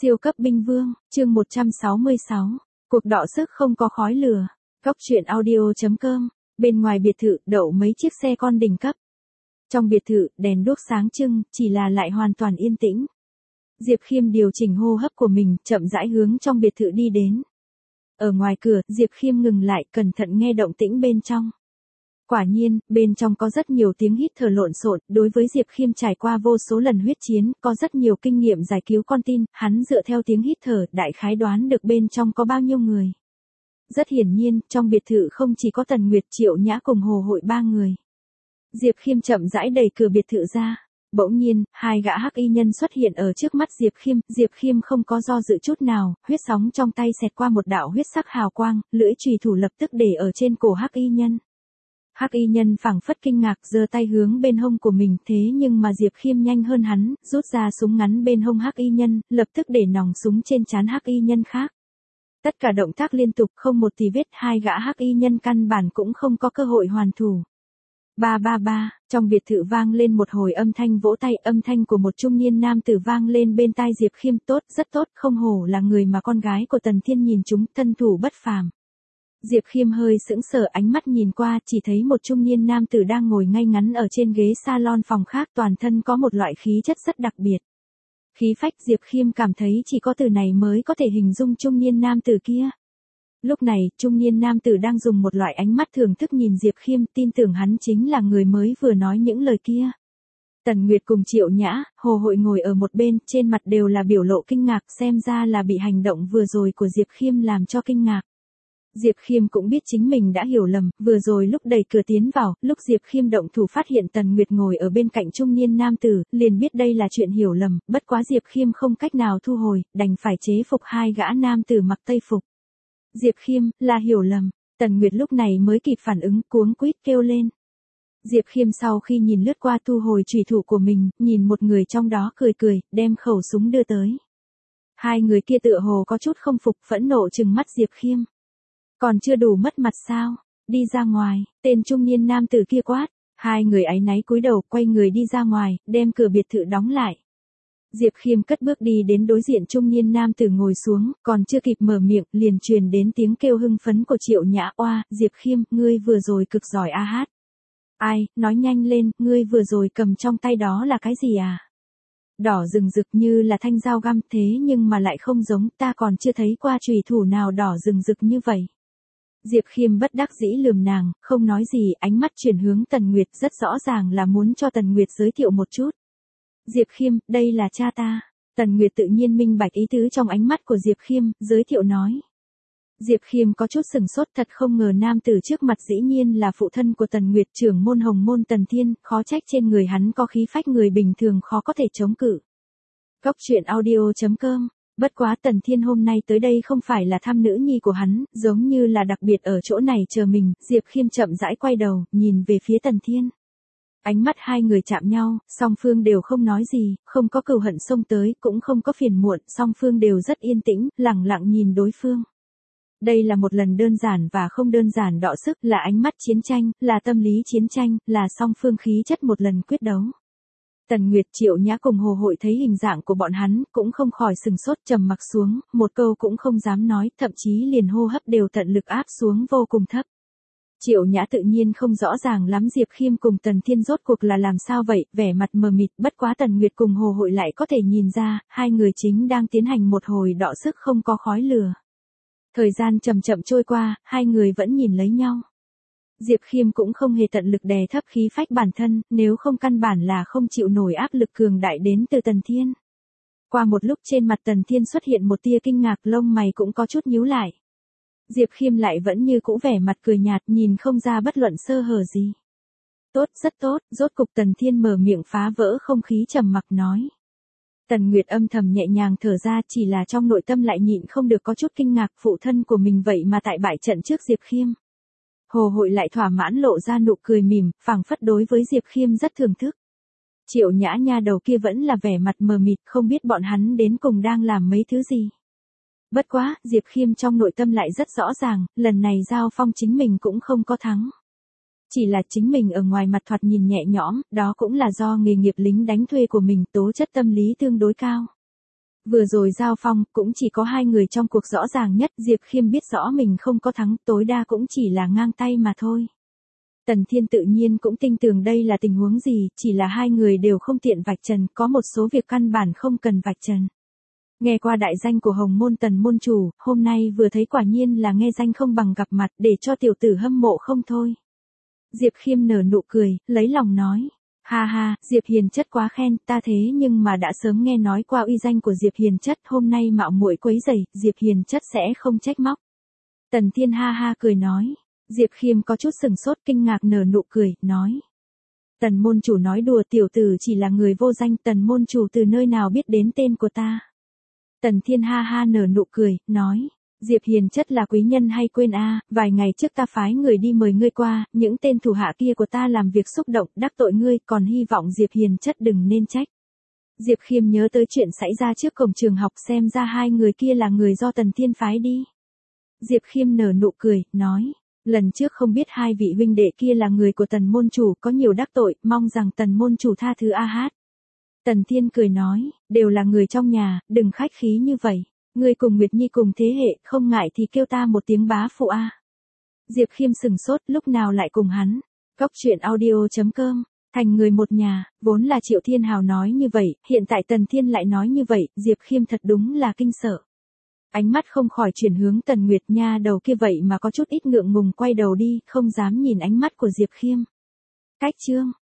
Siêu cấp binh vương, chương 166. Cuộc đọ sức không có khói lửa. Góc truyện audio.com. Bên ngoài biệt thự đậu mấy chiếc xe con đỉnh cấp. Trong biệt thự, đèn đuốc sáng trưng, chỉ là lại hoàn toàn yên tĩnh. Diệp Khiêm điều chỉnh hô hấp của mình, chậm rãi hướng trong biệt thự đi đến. Ở ngoài cửa, Diệp Khiêm ngừng lại, cẩn thận nghe động tĩnh bên trong. Quả nhiên, bên trong có rất nhiều tiếng hít thở lộn xộn, đối với Diệp Khiêm trải qua vô số lần huyết chiến, có rất nhiều kinh nghiệm giải cứu con tin, hắn dựa theo tiếng hít thở, đại khái đoán được bên trong có bao nhiêu người. Rất hiển nhiên, trong biệt thự không chỉ có Tần Nguyệt, Triệu Nhã cùng Hồ Hội ba người. Diệp Khiêm chậm rãi đẩy cửa biệt thự ra. Bỗng nhiên, hai gã hắc y nhân xuất hiện ở trước mắt Diệp Khiêm không có do dự chút nào, huyết sóng trong tay xẹt qua một đạo huyết sắc hào quang, lưỡi chùy thủ lập tức để ở trên cổ hắc y nhân. Hắc y nhân phảng phất kinh ngạc giơ tay hướng bên hông của mình, thế nhưng mà Diệp Khiêm nhanh hơn hắn, rút ra súng ngắn bên hông hắc y nhân, lập tức để nòng súng trên trán hắc y nhân khác. Tất cả động tác liên tục không một tì vết, hai gã hắc y nhân căn bản cũng không có cơ hội hoàn thủ. Ba ba ba, trong biệt thự vang lên một hồi âm thanh vỗ tay, âm thanh của một trung niên nam tử vang lên bên tai Diệp Khiêm, tốt, rất tốt, không hổ là người mà con gái của Tần Thiên nhìn chúng, thân thủ bất phàm. Diệp Khiêm hơi sững sờ, ánh mắt nhìn qua, chỉ thấy một trung niên nam tử đang ngồi ngay ngắn ở trên ghế salon phòng khác, toàn thân có một loại khí chất rất đặc biệt. Khí phách, Diệp Khiêm cảm thấy chỉ có từ này mới có thể hình dung trung niên nam tử kia. Lúc này, trung niên nam tử đang dùng một loại ánh mắt thưởng thức nhìn Diệp Khiêm, tin tưởng hắn chính là người mới vừa nói những lời kia. Tần Nguyệt cùng Triệu Nhã, Hồ Hội ngồi ở một bên, trên mặt đều là biểu lộ kinh ngạc, xem ra là bị hành động vừa rồi của Diệp Khiêm làm cho kinh ngạc. Diệp Khiêm cũng biết chính mình đã hiểu lầm, vừa rồi lúc đẩy cửa tiến vào, lúc Diệp Khiêm động thủ phát hiện Tần Nguyệt ngồi ở bên cạnh trung niên nam tử, liền biết đây là chuyện hiểu lầm, bất quá Diệp Khiêm không cách nào thu hồi, đành phải chế phục hai gã nam tử mặc tây phục. Diệp Khiêm, là hiểu lầm. Tần Nguyệt lúc này mới kịp phản ứng, cuống quýt kêu lên. Diệp Khiêm sau khi nhìn lướt qua thu hồi chủy thủ của mình, nhìn một người trong đó cười cười, đem khẩu súng đưa tới. Hai người kia tựa hồ có chút không phục, phẫn nộ trừng mắt Diệp Khiêm. Còn chưa đủ mất mặt sao? Đi ra ngoài, tên trung niên nam tử kia quát. Hai người áy náy cúi đầu, quay người đi ra ngoài, đem cửa biệt thự đóng lại. Diệp Khiêm cất bước đi đến đối diện trung niên nam tử ngồi xuống, còn chưa kịp mở miệng, liền truyền đến tiếng kêu hưng phấn của Triệu Nhã. Oa, Diệp Khiêm, ngươi vừa rồi cực giỏi a hát. Ai, nói nhanh lên, ngươi vừa rồi cầm trong tay đó là cái gì à? Đỏ rừng rực như là thanh dao găm, thế nhưng mà lại không giống, ta còn chưa thấy qua chùy thủ nào đỏ rừng rực như vậy. Diệp Khiêm bất đắc dĩ lườm nàng, không nói gì, ánh mắt chuyển hướng Tần Nguyệt, rất rõ ràng là muốn cho Tần Nguyệt giới thiệu một chút. Diệp Khiêm, đây là cha ta. Tần Nguyệt tự nhiên minh bạch ý tứ trong ánh mắt của Diệp Khiêm, giới thiệu nói. Diệp Khiêm có chút sừng sốt, thật không ngờ nam tử trước mặt dĩ nhiên là phụ thân của Tần Nguyệt, trưởng môn Hồng môn Tần Thiên, khó trách trên người hắn có khí phách người bình thường khó có thể chống cự. Góc truyện audio.com. Bất quá Tần Thiên hôm nay tới đây không phải là thăm nữ nhi của hắn, giống như là đặc biệt ở chỗ này chờ mình. Diệp Khiêm chậm rãi quay đầu, nhìn về phía Tần Thiên. Ánh mắt hai người chạm nhau, song phương đều không nói gì, không có cừu hận xông tới, cũng không có phiền muộn, song phương đều rất yên tĩnh, lặng lặng nhìn đối phương. Đây là một lần đơn giản và không đơn giản đọ sức, là ánh mắt chiến tranh, là tâm lý chiến tranh, là song phương khí chất một lần quyết đấu. Tần Nguyệt, Triệu Nhã cùng Hồ Hội thấy hình dạng của bọn hắn, cũng không khỏi sừng sốt, trầm mặc xuống, một câu cũng không dám nói, thậm chí liền hô hấp đều tận lực áp xuống vô cùng thấp. Triệu Nhã tự nhiên không rõ ràng lắm Diệp Khiêm cùng Tần Thiên rốt cuộc là làm sao vậy, vẻ mặt mờ mịt, bất quá Tần Nguyệt cùng Hồ Hội lại có thể nhìn ra, hai người chính đang tiến hành một hồi đọ sức không có khói lửa. Thời gian chậm chậm trôi qua, hai người vẫn nhìn lấy nhau. Diệp Khiêm cũng không hề tận lực đè thấp khí phách bản thân, nếu không căn bản là không chịu nổi áp lực cường đại đến từ Tần Thiên. Qua một lúc trên mặt Tần Thiên xuất hiện một tia kinh ngạc, lông mày cũng có chút nhíu lại. Diệp Khiêm lại vẫn như cũ vẻ mặt cười nhạt, nhìn không ra bất luận sơ hở gì. Tốt, rất tốt, rốt cục Tần Thiên mở miệng phá vỡ không khí trầm mặc nói. Tần Nguyệt âm thầm nhẹ nhàng thở ra, chỉ là trong nội tâm lại nhịn không được có chút kinh ngạc, phụ thân của mình vậy mà tại bại trận trước Diệp Khiêm. Hồ Hội lại thỏa mãn lộ ra nụ cười mỉm, phảng phất đối với Diệp Khiêm rất thưởng thức. Triệu Nhã nha đầu kia vẫn là vẻ mặt mờ mịt, không biết bọn hắn đến cùng đang làm mấy thứ gì. Bất quá, Diệp Khiêm trong nội tâm lại rất rõ ràng, lần này giao phong chính mình cũng không có thắng. Chỉ là chính mình ở ngoài mặt thoạt nhìn nhẹ nhõm, đó cũng là do nghề nghiệp lính đánh thuê của mình, tố chất tâm lý tương đối cao. Vừa rồi giao phong, cũng chỉ có hai người trong cuộc rõ ràng nhất, Diệp Khiêm biết rõ mình không có thắng, tối đa cũng chỉ là ngang tay mà thôi. Tần Thiên tự nhiên cũng tin tưởng đây là tình huống gì, chỉ là hai người đều không tiện vạch trần, có một số việc căn bản không cần vạch trần. Nghe qua đại danh của Hồng Môn Tần môn chủ, hôm nay vừa thấy quả nhiên là nghe danh không bằng gặp mặt, để cho tiểu tử hâm mộ không thôi. Diệp Khiêm nở nụ cười, lấy lòng nói. Ha ha, Diệp Hiền chất quá khen, ta thế nhưng mà đã sớm nghe nói qua uy danh của Diệp Hiền chất, hôm nay mạo muội quấy rầy, Diệp Hiền chất sẽ không trách móc. Tần Thiên ha ha cười nói. Diệp Khiêm có chút sừng sốt, kinh ngạc nở nụ cười, nói. Tần môn chủ nói đùa, tiểu tử chỉ là người vô danh, Tần môn chủ từ nơi nào biết đến tên của ta. Tần Thiên ha ha nở nụ cười, nói. Diệp Hiền chất là quý nhân hay quên vài ngày trước ta phái người đi mời ngươi qua, những tên thủ hạ kia của ta làm việc xúc động, đắc tội ngươi, còn hy vọng Diệp Hiền chất đừng nên trách. Diệp Khiêm nhớ tới chuyện xảy ra trước cổng trường học, xem ra hai người kia là người do Tần Thiên phái đi. Diệp Khiêm nở nụ cười, nói. Lần trước không biết hai vị huynh đệ kia là người của Tần môn chủ, có nhiều đắc tội, mong rằng Tần môn chủ tha thứ hát. Tần Thiên cười nói, đều là người trong nhà, đừng khách khí như vậy. Ngươi cùng Nguyệt Nhi cùng thế hệ, không ngại thì kêu ta một tiếng bá phụ Diệp Khiêm sừng sốt, lúc nào lại cùng hắn. Cóc truyện audio.com, thành người một nhà, vốn là Triệu Thiên Hào nói như vậy, hiện tại Tần Thiên lại nói như vậy, Diệp Khiêm thật đúng là kinh sợ. Ánh mắt không khỏi chuyển hướng Tần Nguyệt Nha đầu kia vậy mà có chút ít ngượng ngùng quay đầu đi, không dám nhìn ánh mắt của Diệp Khiêm. Cách chương.